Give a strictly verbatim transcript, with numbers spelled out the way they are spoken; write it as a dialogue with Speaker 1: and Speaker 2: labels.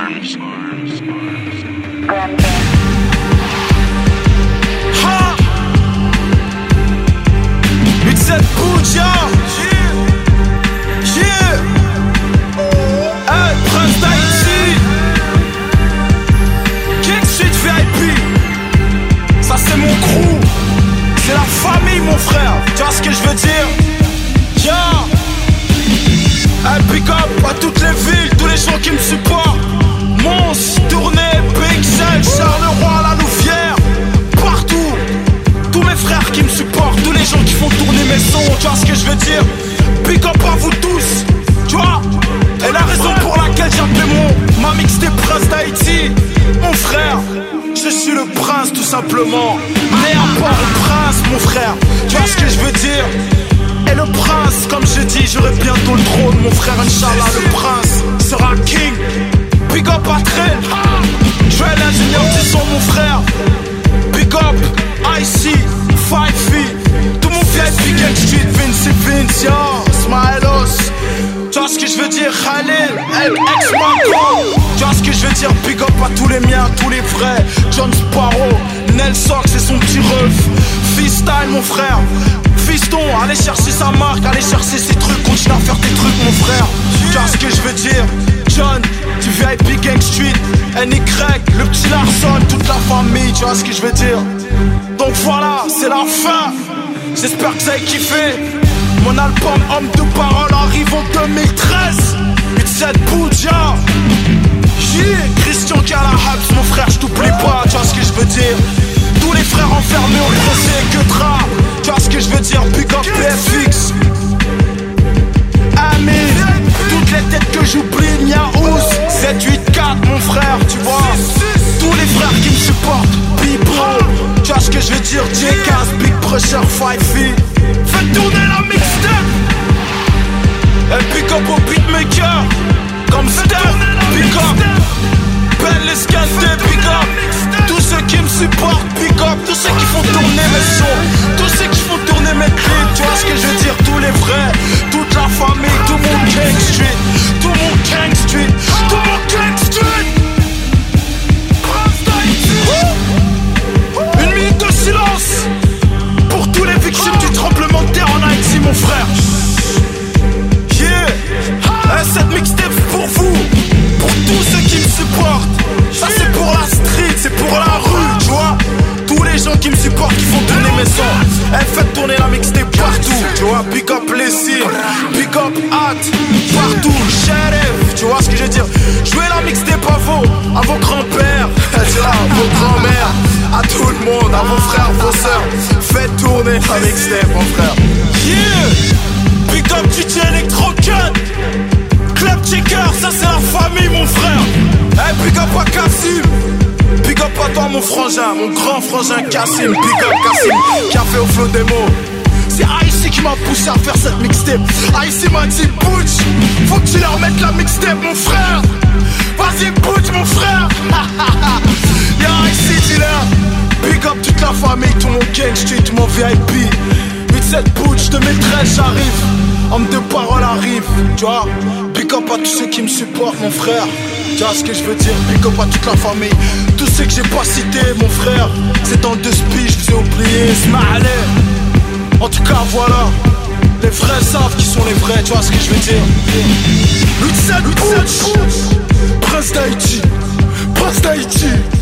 Speaker 1: Ha! It's that Buja. Yeah. Yeah. Hey, Prince d'Haïti. King Street V I P. Ça c'est mon crew. C'est la famille mon frère. Tu vois ce que je veux dire? Yeah. Hey, big up à toutes les villes, tous les gens qui me supportent. Mons, Tournai, Pixel, Charleroi, La Louvière. Partout. Tous mes frères qui me supportent, tous les gens qui font tourner mes sons. Tu vois ce que je veux dire? Big up à vous tous. Tu vois? Et la raison pour laquelle j'ai appelé mon ma mixtape Prince d'Haïti. Mon frère, je suis le prince tout simplement. Né à Port-au-Prince mon frère. Tu vois ce que je veux dire? Et le prince, comme je dis, j'aurai bientôt le trône. Mon frère, Inch'Allah, le prince sera king. Big up à Train. Je suis l'ingénieur du son, mon frère. Big up, I C, five feet. Tout mon V I P, Gang Street, Vinci Vince, yo, Smilos. Tu vois ce que je veux dire? Khalil, ex-Marco. Tu vois ce que je veux dire? Big up à tous les miens, tous les vrais. John Sparrow, Nel Sox et son petit ref. Freestyle, mon frère. Fiston, allez chercher sa marque, allez chercher ses trucs, continue à faire tes trucs mon frère. Tu vois ce que je veux dire? John, du V I P Gang Street, N Y, le petit Larson, toute la famille, tu vois ce que je veux dire? Donc voilà, c'est la fin. J'espère que vous avez kiffé. Mon album Homme de Parole arrive en deux mille treize. It's that Buja. Yeah, Christian qui a la Habs, mon frère, je t'oublie pas, tu vois ce que je veux dire? Tous les frères enfermés au procès que tra. Tu vois ce que je veux dire? Big up P F X. Amin. Toutes les têtes que j'oublie, Niaous. sept huit quatre mon frère, tu vois? Tous les frères qui me supportent. B-Bro. Tu vois ce que je veux dire? J-Cast, Big Pressure, five feet. Faites tourner la mixtape. Et big up au beatmaker. Comme Steph, big up. Belle Escante, big up. Tous ceux qui me supportent, big up. Tous ceux qui font tourner mes sons, tous ceux qui font tourner mes clips. Tu vois ce que je veux dire? Tous les vrais, toute la famille, tout mon Gang Street, tout mon Gang Street, tout mon Gang Street. Une minute de silence pour tous les victimes du tremblement de terre en Haïti, mon frère. Yeah. Et cette mixtape c'est pour vous, pour tous ceux qui me supportent. Ça c'est pour la street, c'est pour la rue, tu vois. Tous les gens qui me supportent, qui font tourner mes sons. Elle fait tourner la mixtape partout, tu vois. Big up les cils, big up Hat, partout, Sheriff, tu vois ce que je veux dire. Jouez la mixtape à vos, à vos grands-pères, à vos grands-mères, à tout le monde, à vos frères, vos sœurs. Faites tourner la mixtape, mon frère. Yeah, big up D J Electrocut. Club Checker, ça c'est la famille mon frère. Hey, big up à Kassim. Big up à toi mon frangin, mon grand frangin Kassim. Big up Kassim, qui a fait au flow démo. C'est I C qui m'a poussé à faire cette mixtape. I C m'a dit Butch, faut que tu leur mettes la mixtape mon frère. Vas-y Butch mon frère. Y'a I C dealer. Big up toute la famille, tout mon Gang Street, tout mon V I P. huit-sept Butch, deux mille treize j'arrive. Homme de parole arrive, tu vois. Big up à tous ceux qui me supportent, mon frère. Tu vois ce que je veux dire? Big up à toute la famille. Tous ceux que j'ai pas cités, mon frère. C'est en deux spies, je vous ai oublié. Smiley. En tout cas, voilà. Les vrais savent qui sont les vrais, tu vois ce que je veux dire? huit-sept Prince d'Haïti. Prince d'Haïti.